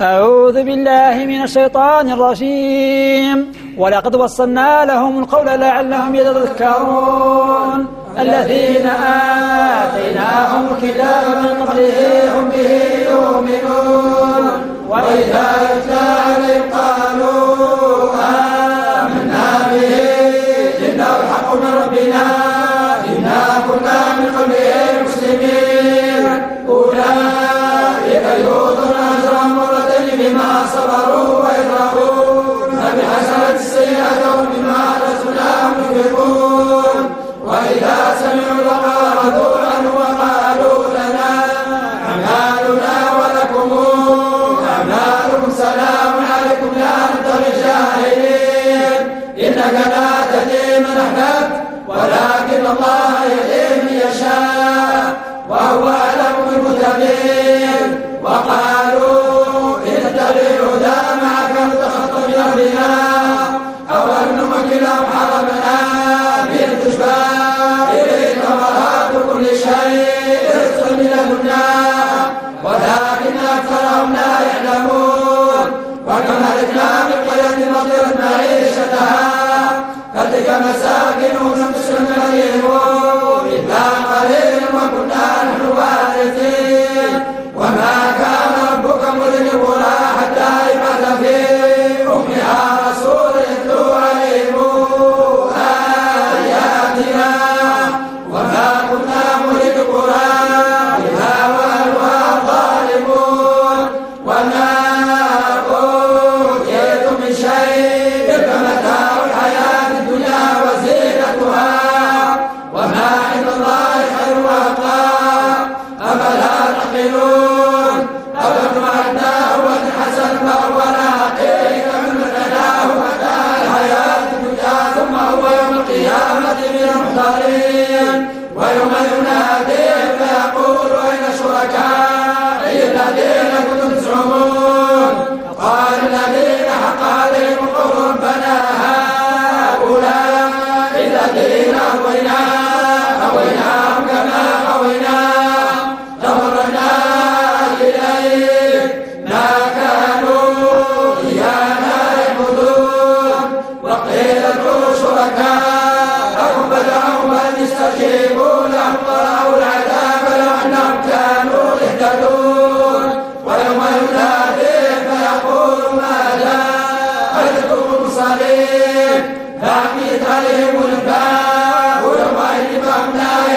أعوذ بالله من الشيطان الرجيم. ولقد وصلنا لهم القول لعلهم يتذكرون. الذين آتيناهم الكتاب من قبله هم به يؤمنون وإذا يتلى عليهم قالوا آمنا به إنه الحق من ربنا إنا كنا من قبله مسلمين. أولئك يؤتون أجرهم مرتين بما صبروا ويدرؤون فبحسنة السيئة وبما رزقناهم ينفقون. وإذا سمعوا لقالوا عنه وقالوا لنا أعمالنا ولكم أعمالكم سلام عليكم لا نبتغي الجاهلين. إنك لا تهدي من أحببت ولكن الله يهدي من يشاء وهو أعلم بالمهتدين. وقالوا إن نتبع الهدى معك نتخطف من أرضنا أو أن نمكن لهم حرمنا آمنا تجبى إليه ثمرات كل شيء رزقا من لدنا ولكن أكثرهم لا يعلمون. وكم هلكنا من قرية بطرت معيشتها فتلك مساكنهم لم تسكن عليهم إلا قليلا وكنا نحن الوارثين. وما كان ربك مهلك القرى حتى يبعث في أمها رسولا يتلو عليهم آياتنا وما كنا مهلك القرى إلا وأهلها ظالمون. وما أوتيتم من شيء فمتاع الحياة الدنيا وزينتها وما عند الله خير وأبقى أفلا تعقلون. أفمن وعدناه وعدا حسنا فهو لاقيه كمن متعناه متاع الحياة الدنيا ثم هو يوم القيامة من المحضرين. ويوم يناديهم فيقول أين شركائي الذين كنتم تزعمون قال الذين حق عليهم القول ربنا هؤلاء الذين أغويناهم كما غويناهم تبرأنا إليك ما كانوا إيانا يعبدون. وقيل ادعوا شركاءكم فدعوهم أن يستجيبوا لهم ورأوا العذاب لو أنهم كانوا يهتدون. ويوم يناديهم فيقول ماذا أجبتم المرسلين فعميت عليهم الباب يومئذ فهم لا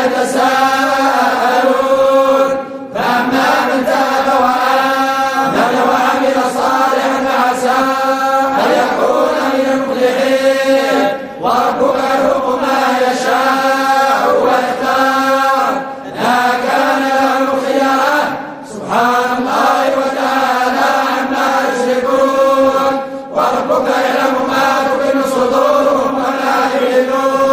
يتساءلون. فأما من تاب وآمن وعمل صالحا فعسى أن يكون من المفلحين. وربك يخلق ما يشاء ويختار ما كان لهم الخيار سبحان الله وتعالى عما يشركون. وربك يعلم ما تكن صدورهم وما يعلنون.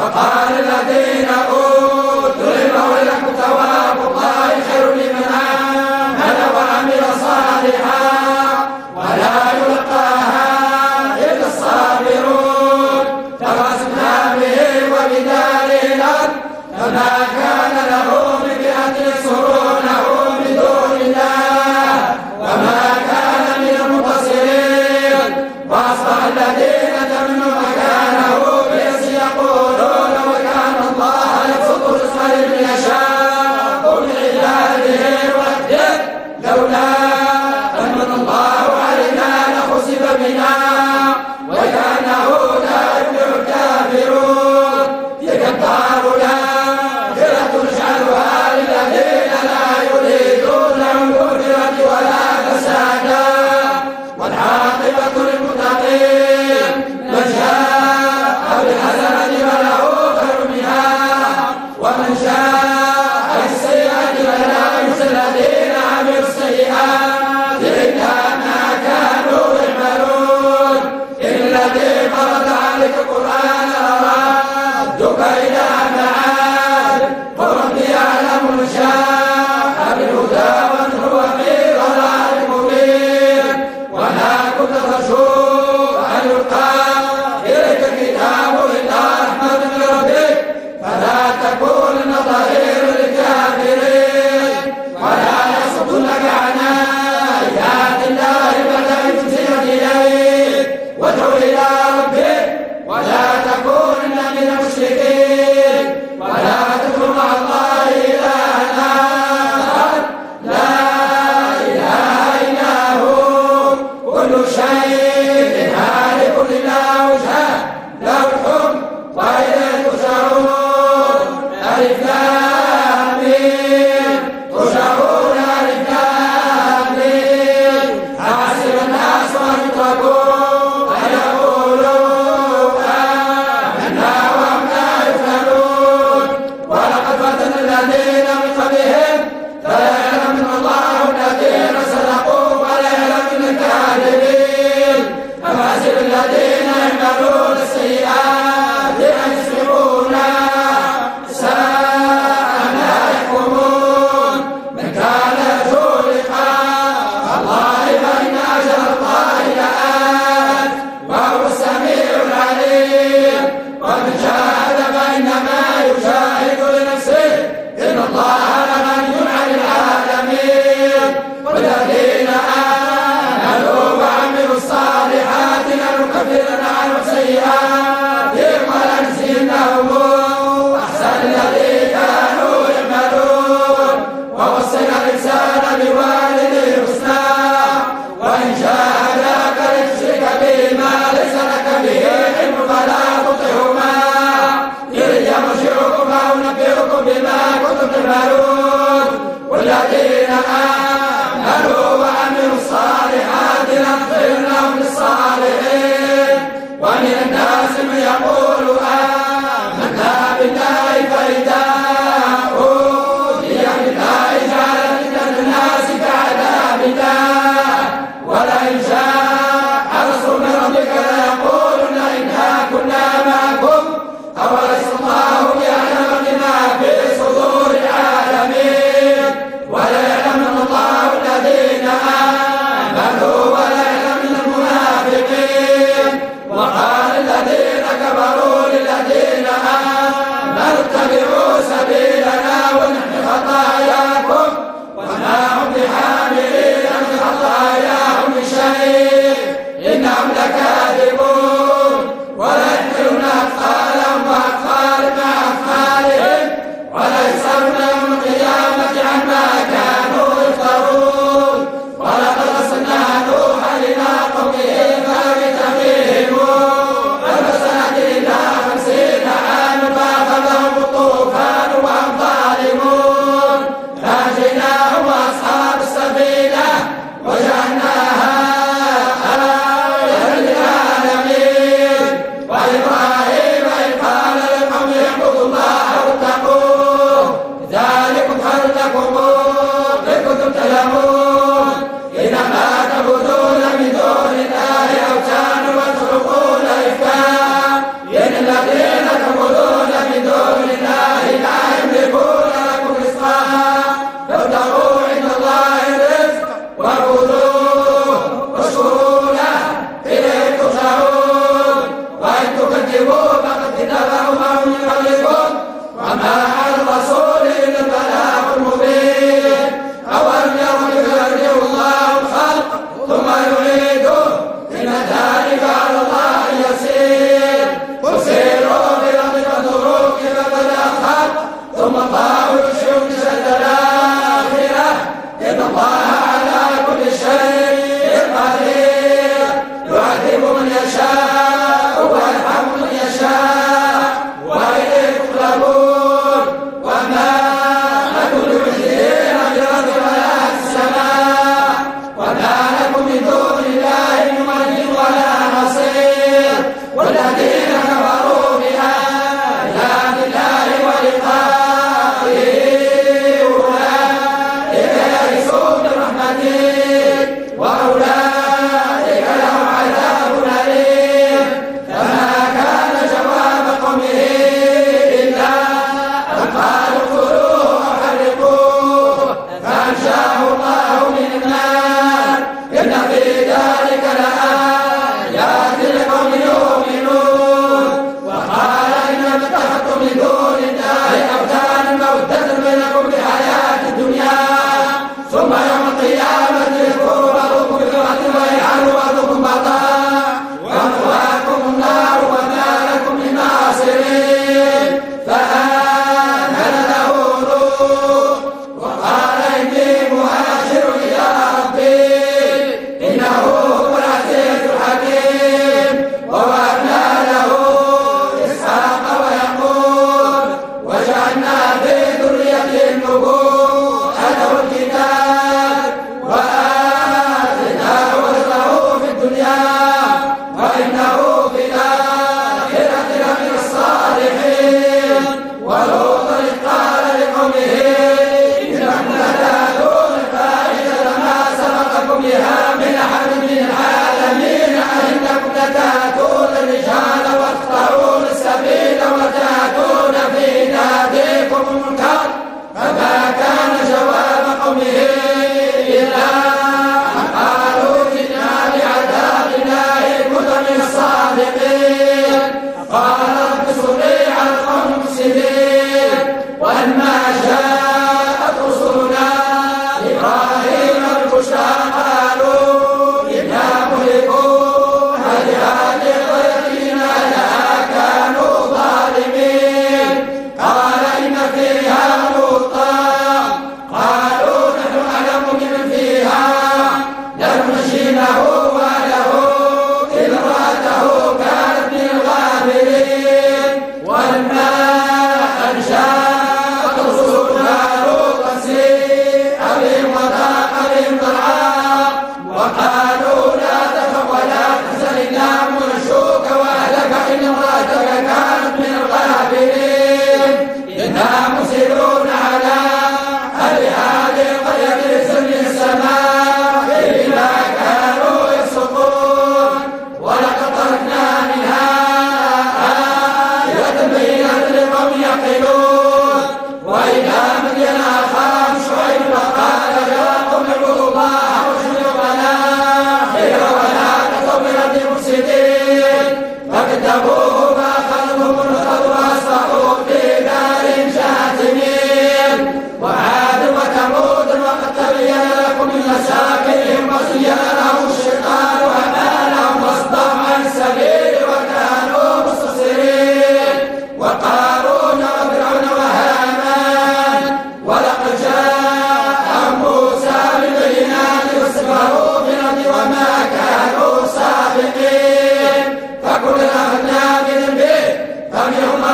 وقال الذين أوتوا العلم ويلكم ثواب الله خير لمن آمن وعمل صالحا ولا يلقاها إلا الصابرون فخسفنا به وبداره الأرض فما كان له من فئة ينصرونه من دون الله وما كان من المنتصرين وأصبح الذين تمنوا مكانه بئس يقولون وكان الله يبسط الرزق لمن يشاء من عباده ويقدر لولا أمن الله علينا لخسف بنا وكانه لا يفلح الكافرون تلك الدار الآخرة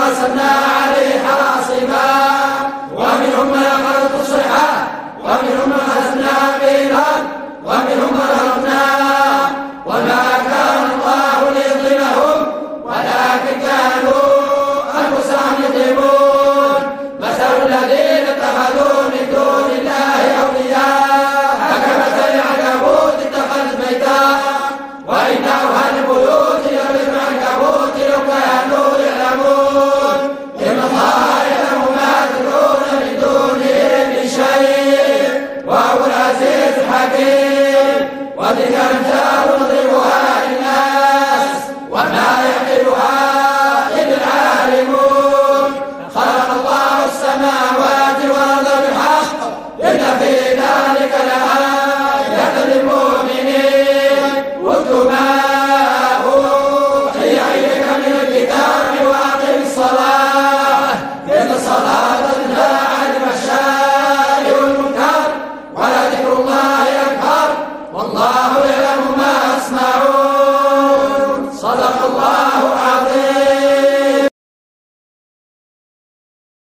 أرسلنا عليه حاصبا ومنهم من أخذته الصيحة ومنهم